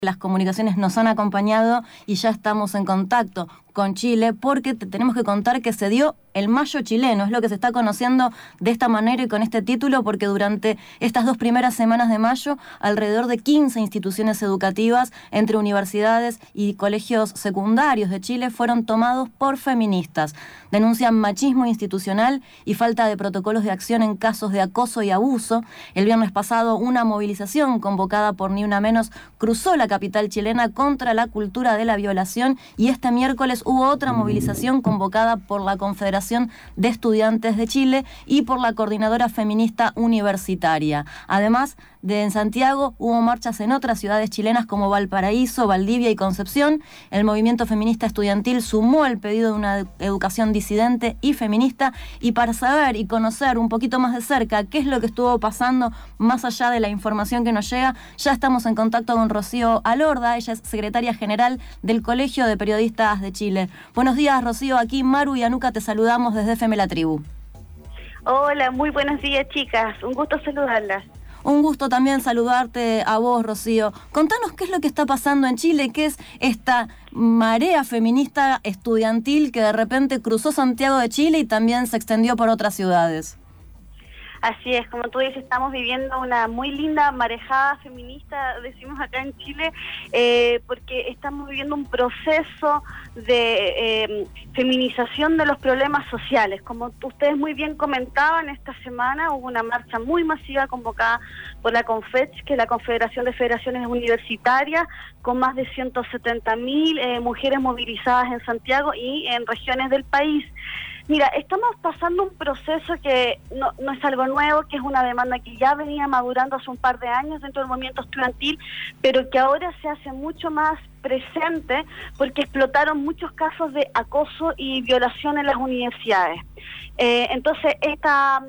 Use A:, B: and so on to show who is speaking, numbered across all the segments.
A: Las comunicaciones nos han acompañado y ya estamos en contacto con Chile porque te tenemos que contar que se dio el Mayo Chileno, es lo que se está conociendo de esta manera y con este título porque durante estas 2 primeras semanas de mayo alrededor de 15 instituciones educativas entre universidades y colegios secundarios de Chile fueron tomados por feministas. Denuncian machismo institucional y falta de protocolos de acción en casos de acoso y abuso. El viernes pasado una movilización convocada por Ni Una Menos cruzó la capital chilena contra la cultura de la violación y este miércoles hubo otra movilización convocada por la Confederación de Estudiantes de Chile y por la Coordinadora Feminista Universitaria. Además de en Santiago, hubo marchas en otras ciudades chilenas como Valparaíso, Valdivia y Concepción. El movimiento feminista estudiantil sumó el pedido de una educación disidente y feminista. Y para saber y conocer un poquito más de cerca qué es lo que estuvo pasando más allá de la información que nos llega, ya estamos en contacto con Rocío Alorda. Ella es secretaria general del Colegio de Periodistas de Chile. Buenos días, Rocío. Aquí Maru y Anuka te saludamos desde FM La Tribu.
B: Hola, muy buenos días, chicas. Un gusto saludarlas.
A: Un gusto también saludarte a vos, Rocío. Contanos qué es lo que está pasando en Chile, qué es esta marea feminista estudiantil que de repente cruzó Santiago de Chile y también se extendió por otras ciudades.
B: Así es, como tú dices, estamos viviendo una muy linda marejada feminista, decimos acá en Chile, porque estamos viviendo un proceso de feminización de los problemas sociales. Como ustedes muy bien comentaban, esta semana hubo una marcha muy masiva convocada por la CONFECH, que es la Confederación de Federaciones Universitarias, con más de 170.000 mujeres movilizadas en Santiago y en regiones del país. Mira, estamos pasando un proceso que no es algo nuevo, que es una demanda que ya venía madurando hace un par de años dentro del movimiento estudiantil, pero que ahora se hace mucho más presente porque explotaron muchos casos de acoso y violación en las universidades. Entonces, esta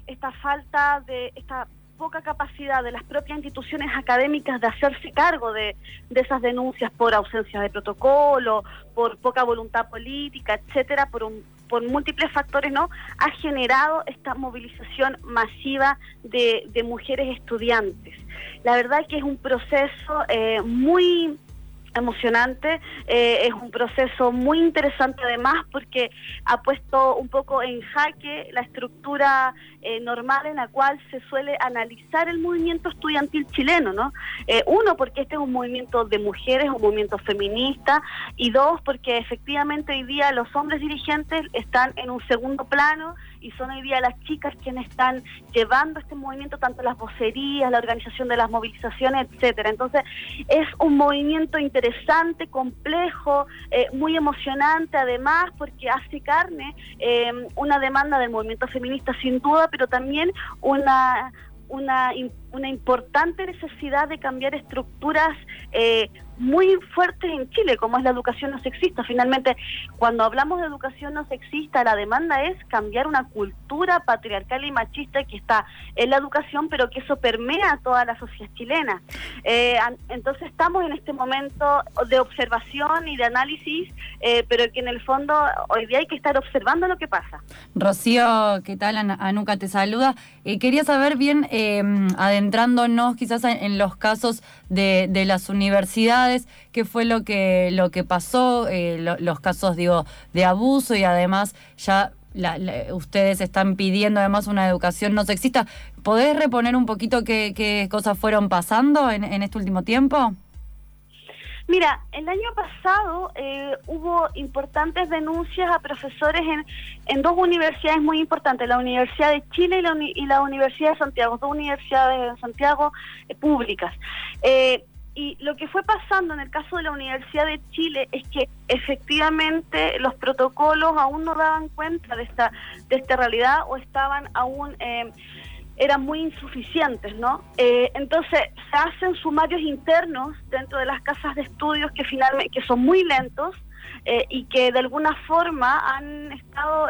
B: falta de esta poca capacidad de las propias instituciones académicas de hacerse cargo de esas denuncias por ausencia de protocolo, por poca voluntad política, etcétera, por múltiples factores, ¿no?, ha generado esta movilización masiva de mujeres estudiantes. La verdad que es un proceso muy emocionante, es un proceso muy interesante además porque ha puesto un poco en jaque la estructura normal en la cual se suele analizar el movimiento estudiantil chileno, ¿no? Uno, porque este es un movimiento de mujeres, un movimiento feminista, y dos, porque efectivamente hoy día los hombres dirigentes están en un segundo plano y son hoy día las chicas quienes están llevando este movimiento, tanto las vocerías, la organización de las movilizaciones, etcétera. Entonces, es un movimiento interesante, complejo, muy emocionante además, porque hace carne una demanda del movimiento feminista sin duda, pero también una importante necesidad de cambiar estructuras muy fuertes en Chile, como es la educación no sexista. Finalmente, cuando hablamos de educación no sexista, la demanda es cambiar una cultura patriarcal y machista que está en la educación, pero que eso permea a toda la sociedad chilena. Entonces estamos en este momento de observación y de análisis, pero que en el fondo hoy día hay que estar observando lo que pasa.
A: Rocío, ¿qué tal? Anuka te saluda. Quería saber bien, adentrándonos quizás en los casos de las universidades, qué fue lo que pasó, los casos, digo, de abuso, y además ya ustedes están pidiendo además una educación no sexista. ¿Podés reponer un poquito qué cosas fueron pasando en este último tiempo?
B: Mira, el año pasado hubo importantes denuncias a profesores en 2 universidades muy importantes, la Universidad de Chile y la Universidad de Santiago, 2 universidades de Santiago públicas. Y lo que fue pasando en el caso de la Universidad de Chile es que efectivamente los protocolos aún no daban cuenta de esta realidad, o estaban aún eran muy insuficientes, ¿no? Entonces se hacen sumarios internos dentro de las casas de estudios que finalmente son muy lentos y que de alguna forma han estado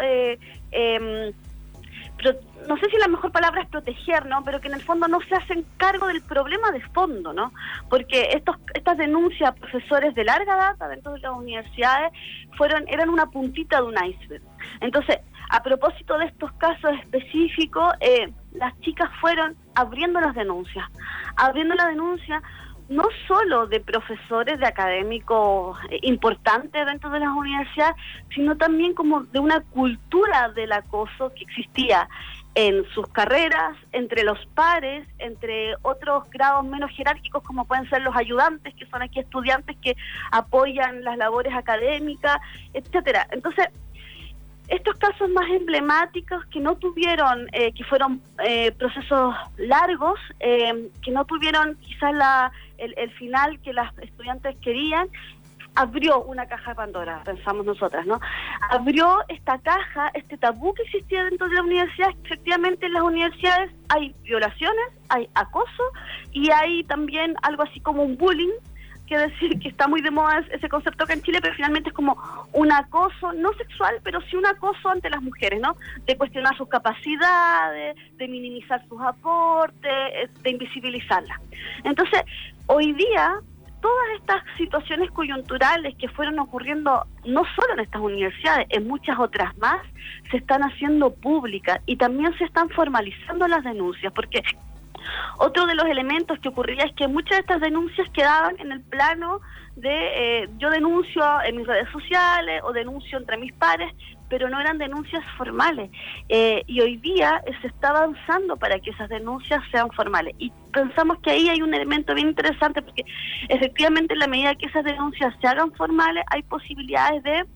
B: no sé si la mejor palabra es proteger, ¿no?, pero que en el fondo no se hacen cargo del problema de fondo, ¿no? Porque estas denuncias a profesores de larga data dentro de las universidades eran una puntita de un iceberg. Entonces, a propósito de estos casos específicos, las chicas fueron abriendo la denuncia no solo de profesores, de académicos importantes dentro de las universidades, sino también como de una cultura del acoso que existía en sus carreras, entre los pares, entre otros grados menos jerárquicos como pueden ser los ayudantes, que son aquí estudiantes que apoyan las labores académicas, etcétera. Entonces, estos casos más emblemáticos que no tuvieron, que fueron procesos largos, que no tuvieron quizás el final que las estudiantes querían, abrió una caja de Pandora, pensamos nosotras, ¿no? Abrió esta caja, este tabú que existía dentro de la universidad. Efectivamente en las universidades hay violaciones, hay acoso y hay también algo así como un bullying, que decir que está muy de moda ese concepto acá en Chile, pero finalmente es como un acoso, no sexual, pero sí un acoso ante las mujeres, ¿no? De cuestionar sus capacidades, de minimizar sus aportes, de invisibilizarlas. Entonces, hoy día, todas estas situaciones coyunturales que fueron ocurriendo no solo en estas universidades, en muchas otras más, se están haciendo públicas y también se están formalizando las denuncias, porque otro de los elementos que ocurría es que muchas de estas denuncias quedaban en el plano de yo denuncio en mis redes sociales o denuncio entre mis pares, pero no eran denuncias formales. Y hoy día se está avanzando para que esas denuncias sean formales. Y pensamos que ahí hay un elemento bien interesante, porque efectivamente en la medida que esas denuncias se hagan formales, hay posibilidades de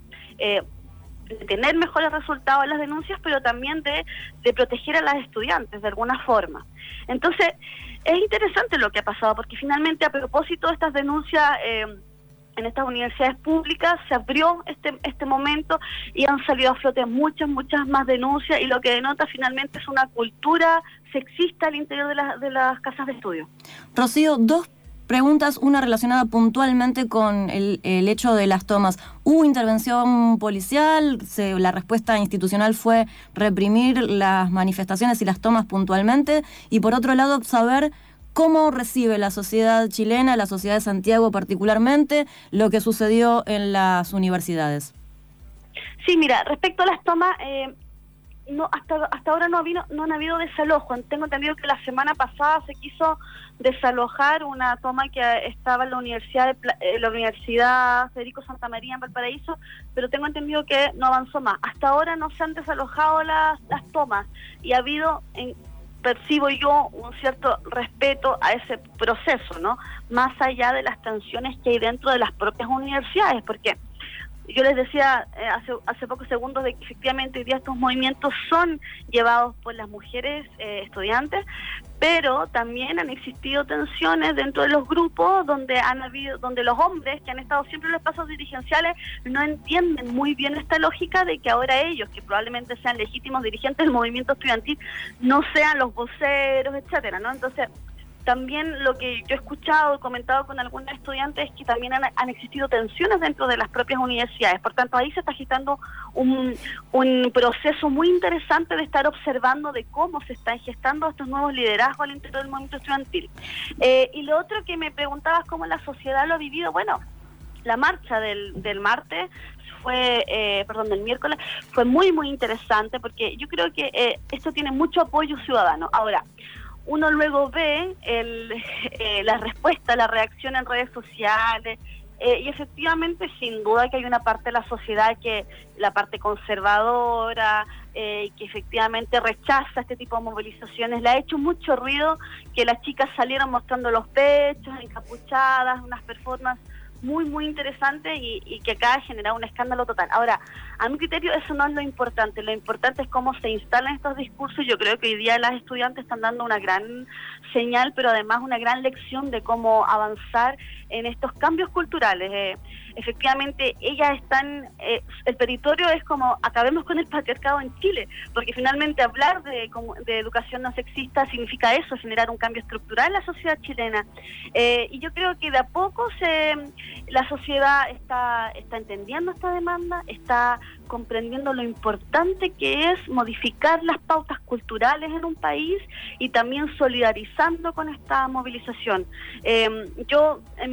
B: tener mejores resultados en las denuncias, pero también de proteger a las estudiantes de alguna forma. Entonces, es interesante lo que ha pasado, porque finalmente a propósito de estas denuncias en estas universidades públicas se abrió este momento y han salido a flote muchas más denuncias, y lo que denota finalmente es una cultura sexista al interior de las casas de estudio.
A: Rocío, dos preguntas, una relacionada puntualmente con el hecho de las tomas. ¿Hubo intervención policial? ¿La respuesta institucional fue reprimir las manifestaciones y las tomas puntualmente? Y por otro lado, saber cómo recibe la sociedad chilena, la sociedad de Santiago particularmente, lo que sucedió en las universidades.
B: Sí, mira, respecto a las tomas, no, hasta ahora no han habido desalojo. Tengo entendido que la semana pasada se quiso desalojar una toma que estaba en la Universidad Federico Santa María en Valparaíso, pero tengo entendido que no avanzó más. Hasta ahora no se han desalojado las tomas y ha habido, percibo yo, un cierto respeto a ese proceso, ¿no? Más allá de las tensiones que hay dentro de las propias universidades, porque yo les decía hace pocos segundos de que efectivamente hoy día estos movimientos son llevados por las mujeres estudiantes, pero también han existido tensiones dentro de los grupos donde los hombres que han estado siempre en los espacios dirigenciales no entienden muy bien esta lógica de que ahora ellos, que probablemente sean legítimos dirigentes del movimiento estudiantil, no sean los voceros, etcétera, ¿no? Entonces, también lo que yo he escuchado y comentado con algunos estudiantes es que también han existido tensiones dentro de las propias universidades. Por tanto, ahí se está gestando un proceso muy interesante de estar observando de cómo se están gestando estos nuevos liderazgos al interior del movimiento estudiantil. Y lo otro que me preguntabas, cómo la sociedad lo ha vivido. Bueno, la marcha del martes del miércoles fue muy interesante, porque yo creo que esto tiene mucho apoyo ciudadano. Ahora, uno luego ve la respuesta, la reacción en redes sociales, y efectivamente, sin duda que hay una parte de la sociedad la parte conservadora, que efectivamente rechaza este tipo de movilizaciones. Le ha hecho mucho ruido que las chicas salieron mostrando los pechos, encapuchadas, unas performances muy interesante y que acá ha generado un escándalo total. Ahora, a mi criterio eso no es lo importante es cómo se instalan estos discursos. Yo creo que hoy día las estudiantes están dando una gran señal, pero además una gran lección de cómo avanzar en estos cambios culturales. Efectivamente, ellas están, el territorio es como acabemos con el patriarcado en Chile, porque finalmente hablar de educación no sexista significa eso, generar un cambio estructural en la sociedad chilena. Y yo creo que de a poco La sociedad está entendiendo esta demanda, está comprendiendo lo importante que es modificar las pautas culturales en un país y también solidarizando con esta movilización. Yo, en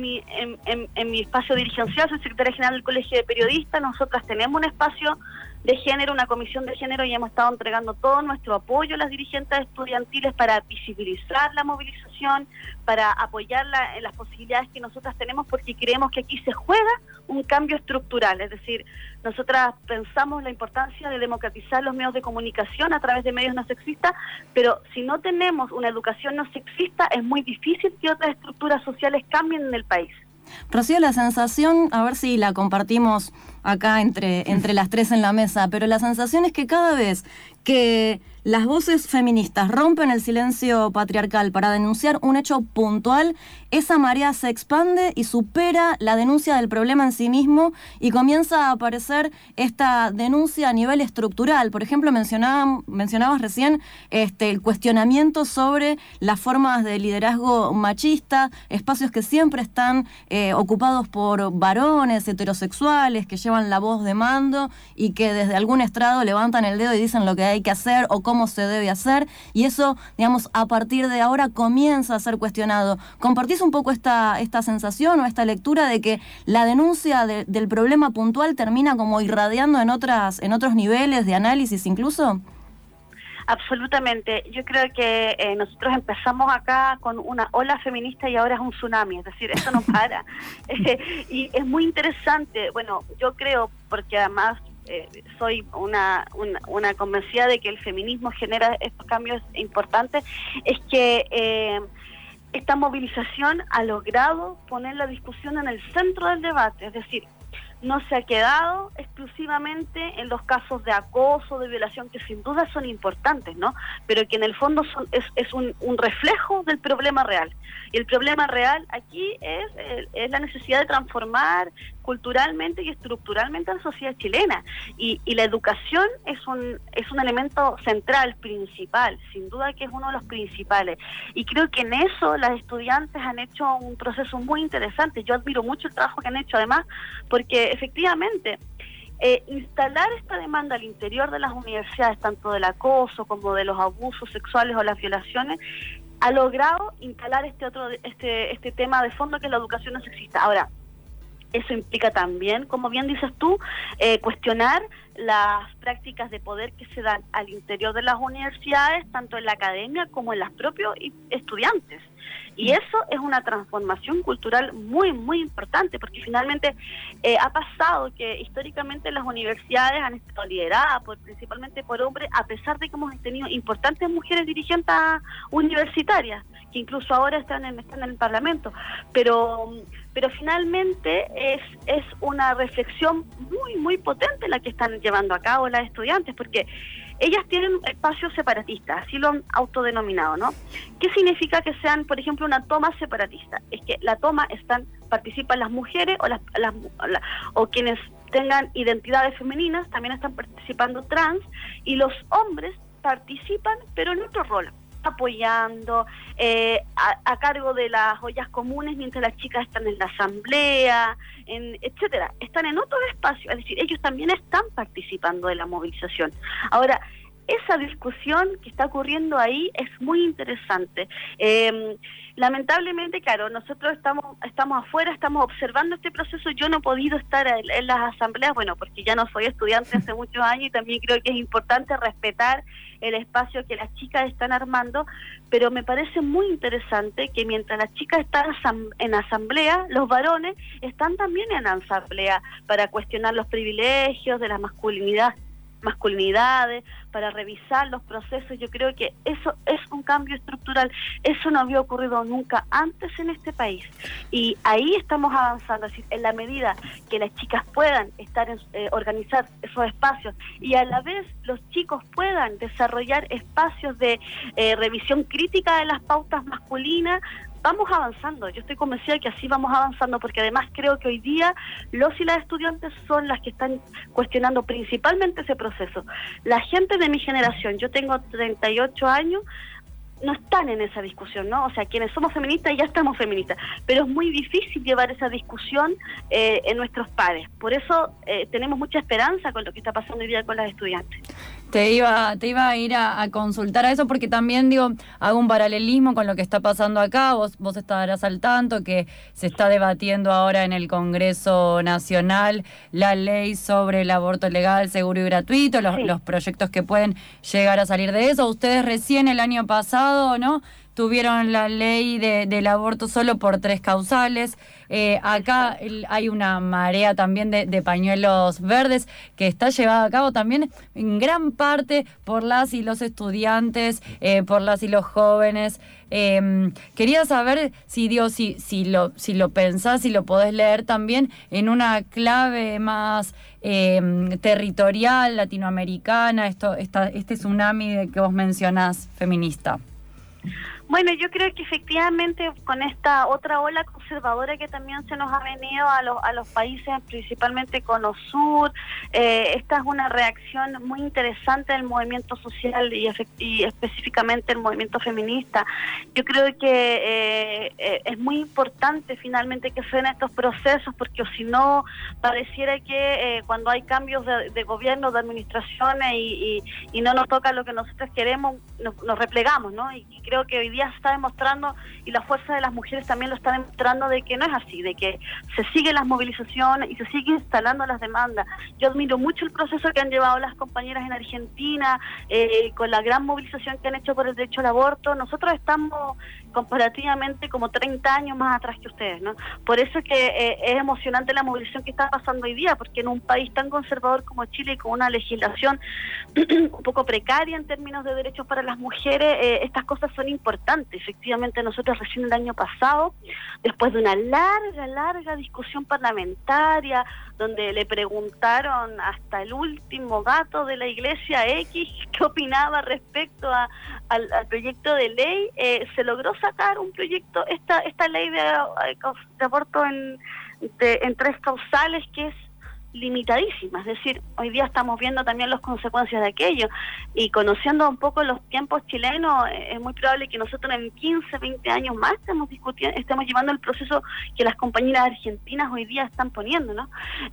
B: mi espacio dirigencial, soy secretaria general del Colegio de Periodistas. Nosotras tenemos un espacio de género, una comisión de género, y hemos estado entregando todo nuestro apoyo a las dirigentes estudiantiles para visibilizar la movilización, para apoyarla en las posibilidades que nosotras tenemos, porque creemos que aquí se juega un cambio estructural. Es decir, nosotras pensamos la importancia de democratizar los medios de comunicación a través de medios no sexistas, pero si no tenemos una educación no sexista, es muy difícil que otras estructuras sociales cambien en el país.
A: Rocío, la sensación, a ver si la compartimos acá entre las tres en la mesa, pero la sensación es que cada vez que las voces feministas rompen el silencio patriarcal para denunciar un hecho puntual, esa marea se expande y supera la denuncia del problema en sí mismo y comienza a aparecer esta denuncia a nivel estructural. Por ejemplo, mencionabas recién el cuestionamiento sobre las formas de liderazgo machista, espacios que siempre están ocupados por varones heterosexuales que llevan la voz de mando y que desde algún estrado levantan el dedo y dicen lo que hay que hacer o cómo se debe hacer, y eso, digamos, a partir de ahora comienza a ser cuestionado. ¿Compartís un poco esta sensación o esta lectura de que la denuncia del problema puntual termina como irradiando en otros niveles de análisis incluso?
B: Absolutamente. Yo creo que nosotros empezamos acá con una ola feminista y ahora es un tsunami, es decir, esto no para. Y es muy interesante. Bueno, yo creo, porque además soy una convencida de que el feminismo genera estos cambios importantes, es que esta movilización ha logrado poner la discusión en el centro del debate, es decir, no se ha quedado exclusivamente en los casos de acoso, de violación, que sin duda son importantes, ¿no? Pero que en el fondo es un reflejo del problema real. Y el problema real aquí es la necesidad de transformar culturalmente y estructuralmente a la sociedad chilena. Y la educación es un elemento central, principal, sin duda que es uno de los principales. Y creo que en eso las estudiantes han hecho un proceso muy interesante. Yo admiro mucho el trabajo que han hecho, además, porque efectivamente instalar esta demanda al interior de las universidades, tanto del acoso como de los abusos sexuales o las violaciones, ha logrado instalar este tema de fondo, que es la educación no sexista. Ahora, eso implica también, como bien dices tú, cuestionar las prácticas de poder que se dan al interior de las universidades, tanto en la academia como en los propios estudiantes. Y eso es una transformación cultural muy, muy importante, porque finalmente ha pasado que históricamente las universidades han estado lideradas principalmente por hombres, a pesar de que hemos tenido importantes mujeres dirigentes universitarias, que incluso ahora están en el Parlamento. Pero finalmente es una reflexión muy, muy potente la que están llevando a cabo las estudiantes, porque ellas tienen espacios separatistas, así lo han autodenominado, ¿no? ¿Qué significa que sean, por ejemplo, una toma separatista? Es que la toma participan las mujeres o quienes tengan identidades femeninas, también están participando trans, y los hombres participan, pero en otro rol, apoyando, a cargo de las ollas comunes, mientras las chicas están en la asamblea, etcétera. Están en otro espacio, es decir, ellos también están participando de la movilización. Ahora, esa discusión que está ocurriendo ahí es muy interesante. Lamentablemente, claro, nosotros estamos afuera, estamos observando este proceso. Yo no he podido estar en las asambleas, bueno, porque ya no soy estudiante hace muchos años, y también creo que es importante respetar el espacio que las chicas están armando, pero me parece muy interesante que mientras las chicas están en asamblea, los varones están también en asamblea para cuestionar los privilegios de la masculinidades, para revisar los procesos. Yo creo que eso es un cambio estructural. Eso no había ocurrido nunca antes en este país, y ahí estamos avanzando. Es decir, en la medida que las chicas puedan organizar esos espacios, y a la vez los chicos puedan desarrollar espacios de revisión crítica de las pautas masculinas, vamos avanzando. Yo estoy convencida de que así vamos avanzando, porque además creo que hoy día los y las estudiantes son las que están cuestionando principalmente ese proceso. La gente de mi generación, yo tengo 38 años, no están en esa discusión, ¿no? O sea, quienes somos feministas ya estamos feministas, pero es muy difícil llevar esa discusión en nuestros pares. Por eso tenemos mucha esperanza con lo que está pasando hoy día con las estudiantes.
C: Te iba a ir a consultar a eso porque también, digo, hago un paralelismo con lo que está pasando acá. Vos estarás al tanto que se está debatiendo ahora en el Congreso Nacional la ley sobre el aborto legal, seguro y gratuito, los proyectos que pueden llegar a salir de eso. Ustedes recién el año pasado, ¿no?, tuvieron la ley del aborto solo por 3 causales. Acá hay una marea también de pañuelos verdes que está llevada a cabo también en gran parte por las y los estudiantes, por las y los jóvenes. Quería saber si lo pensás, si lo podés leer también en una clave más territorial, latinoamericana, este tsunami que vos mencionás, feminista.
B: Bueno, yo creo que efectivamente con esta otra ola conservadora que también se nos ha venido a los países, principalmente Cono Sur, esta es una reacción muy interesante del movimiento social y específicamente el movimiento feminista. Yo creo que es muy importante finalmente que se den estos procesos, porque si no, pareciera que cuando hay cambios de gobierno, de administraciones y no nos toca lo que nosotros queremos, nos replegamos, ¿no? Y creo que hoy día se está demostrando, y la fuerza de las mujeres también lo está demostrando, de que no es así, de que se siguen las movilizaciones y se siguen instalando las demandas. Yo admiro mucho el proceso que han llevado las compañeras en Argentina, con la gran movilización que han hecho por el derecho al aborto. Nosotros estamos comparativamente como 30 años más atrás que ustedes, ¿no? Por eso es que es emocionante la movilización que está pasando hoy día, porque en un país tan conservador como Chile y con una legislación un poco precaria en términos de derechos para las mujeres, estas cosas son importantes. Efectivamente, nosotros recién el año pasado, después de una larga discusión parlamentaria, donde le preguntaron hasta el último gato de la iglesia X qué opinaba respecto al proyecto de ley, se logró sacar un proyecto, esta ley de aborto en 3 causales, que es limitadísima. Es decir, hoy día estamos viendo también las consecuencias de aquello, y conociendo un poco los tiempos chilenos, es muy probable que nosotros en 15, 20 años más estemos llevando el proceso que las compañeras argentinas hoy día están poniendo, ¿no?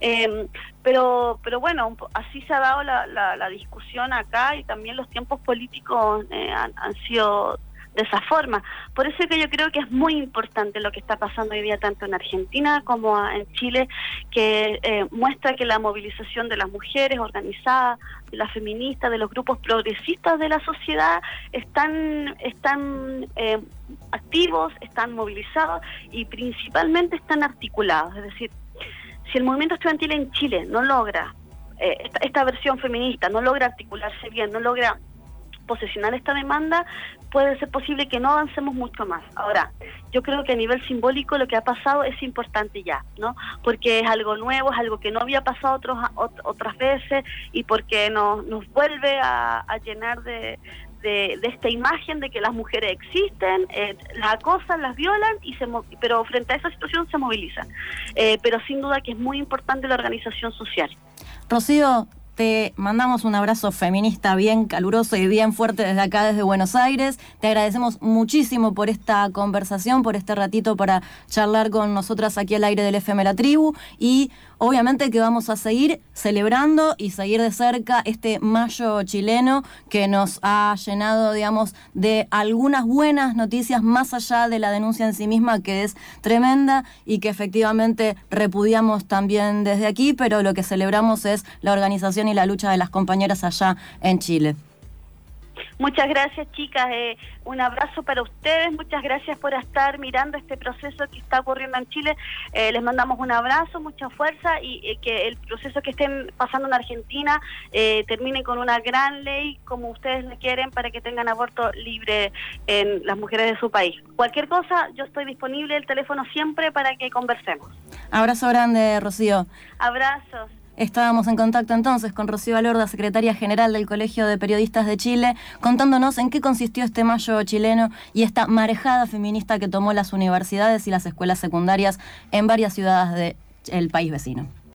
B: Pero bueno, así se ha dado la discusión acá, y también los tiempos políticos han sido de esa forma. Por eso es que yo creo que es muy importante lo que está pasando hoy día tanto en Argentina como en Chile, que muestra que la movilización de las mujeres organizadas, de las feministas, de los grupos progresistas de la sociedad están activos, están movilizados y principalmente están articulados. Es decir, si el movimiento estudiantil en Chile no logra, esta versión feminista no logra articularse bien, no logra posesionar esta demanda, puede ser posible que no avancemos mucho más. Ahora, yo creo que a nivel simbólico lo que ha pasado es importante ya, ¿no? Porque es algo nuevo, es algo que no había pasado otras veces, y porque nos vuelve a llenar de esta imagen de que las mujeres existen, las acosan, las violan, pero frente a esa situación se movilizan. Pero sin duda que es muy importante la organización social.
A: Rocío, te mandamos un abrazo feminista bien caluroso y bien fuerte desde acá, desde Buenos Aires. Te agradecemos muchísimo por esta conversación, por este ratito para charlar con nosotras aquí al aire del FM La Tribu, y obviamente que vamos a seguir celebrando y seguir de cerca este mayo chileno que nos ha llenado, digamos, de algunas buenas noticias más allá de la denuncia en sí misma, que es tremenda y que efectivamente repudiamos también desde aquí, pero lo que celebramos es la organización y la lucha de las compañeras allá en Chile.
B: Muchas gracias, chicas. Un abrazo para ustedes. Muchas gracias por estar mirando este proceso que está ocurriendo en Chile. Les mandamos un abrazo, mucha fuerza, y que el proceso que estén pasando en Argentina termine con una gran ley como ustedes le quieren, para que tengan aborto libre en las mujeres de su país. Cualquier cosa, yo estoy disponible, el teléfono siempre, para que conversemos.
A: Abrazo grande, Rocío.
B: Abrazos.
A: Estábamos en contacto entonces con Rocío Alorda, secretaria general del Colegio de Periodistas de Chile, contándonos en qué consistió este mayo chileno y esta marejada feminista que tomó las universidades y las escuelas secundarias en varias ciudades del país vecino.